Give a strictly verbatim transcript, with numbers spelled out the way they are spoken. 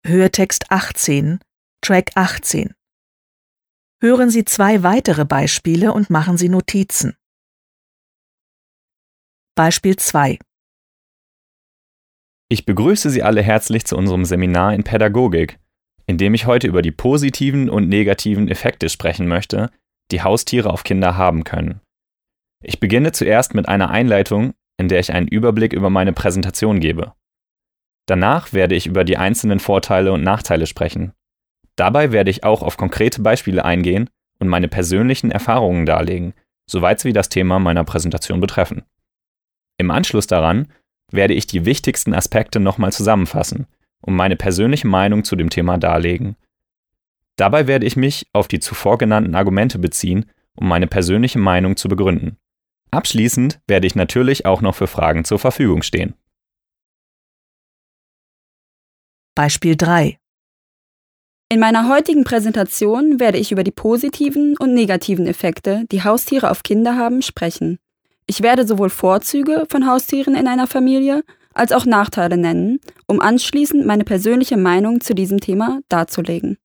Hörtext achtzehn, Track achtzehn. Hören Sie zwei weitere Beispiele und machen Sie Notizen. Beispiel zwei. Ich begrüße Sie alle herzlich zu unserem Seminar in Pädagogik, in dem ich heute über die positiven und negativen Effekte sprechen möchte, die Haustiere auf Kinder haben können. Ich beginne zuerst mit einer Einleitung, in der ich einen Überblick über meine Präsentation gebe. Danach werde ich über die einzelnen Vorteile und Nachteile sprechen. Dabei werde ich auch auf konkrete Beispiele eingehen und meine persönlichen Erfahrungen darlegen, soweit sie das Thema meiner Präsentation betreffen. Im Anschluss daran werde ich die wichtigsten Aspekte nochmal zusammenfassen und meine persönliche Meinung zu dem Thema darlegen. Dabei werde ich mich auf die zuvor genannten Argumente beziehen, um meine persönliche Meinung zu begründen. Abschließend werde ich natürlich auch noch für Fragen zur Verfügung stehen. Beispiel drei. In meiner heutigen Präsentation werde ich über die positiven und negativen Effekte, die Haustiere auf Kinder haben, sprechen. Ich werde sowohl Vorzüge von Haustieren in einer Familie als auch Nachteile nennen, um anschließend meine persönliche Meinung zu diesem Thema darzulegen.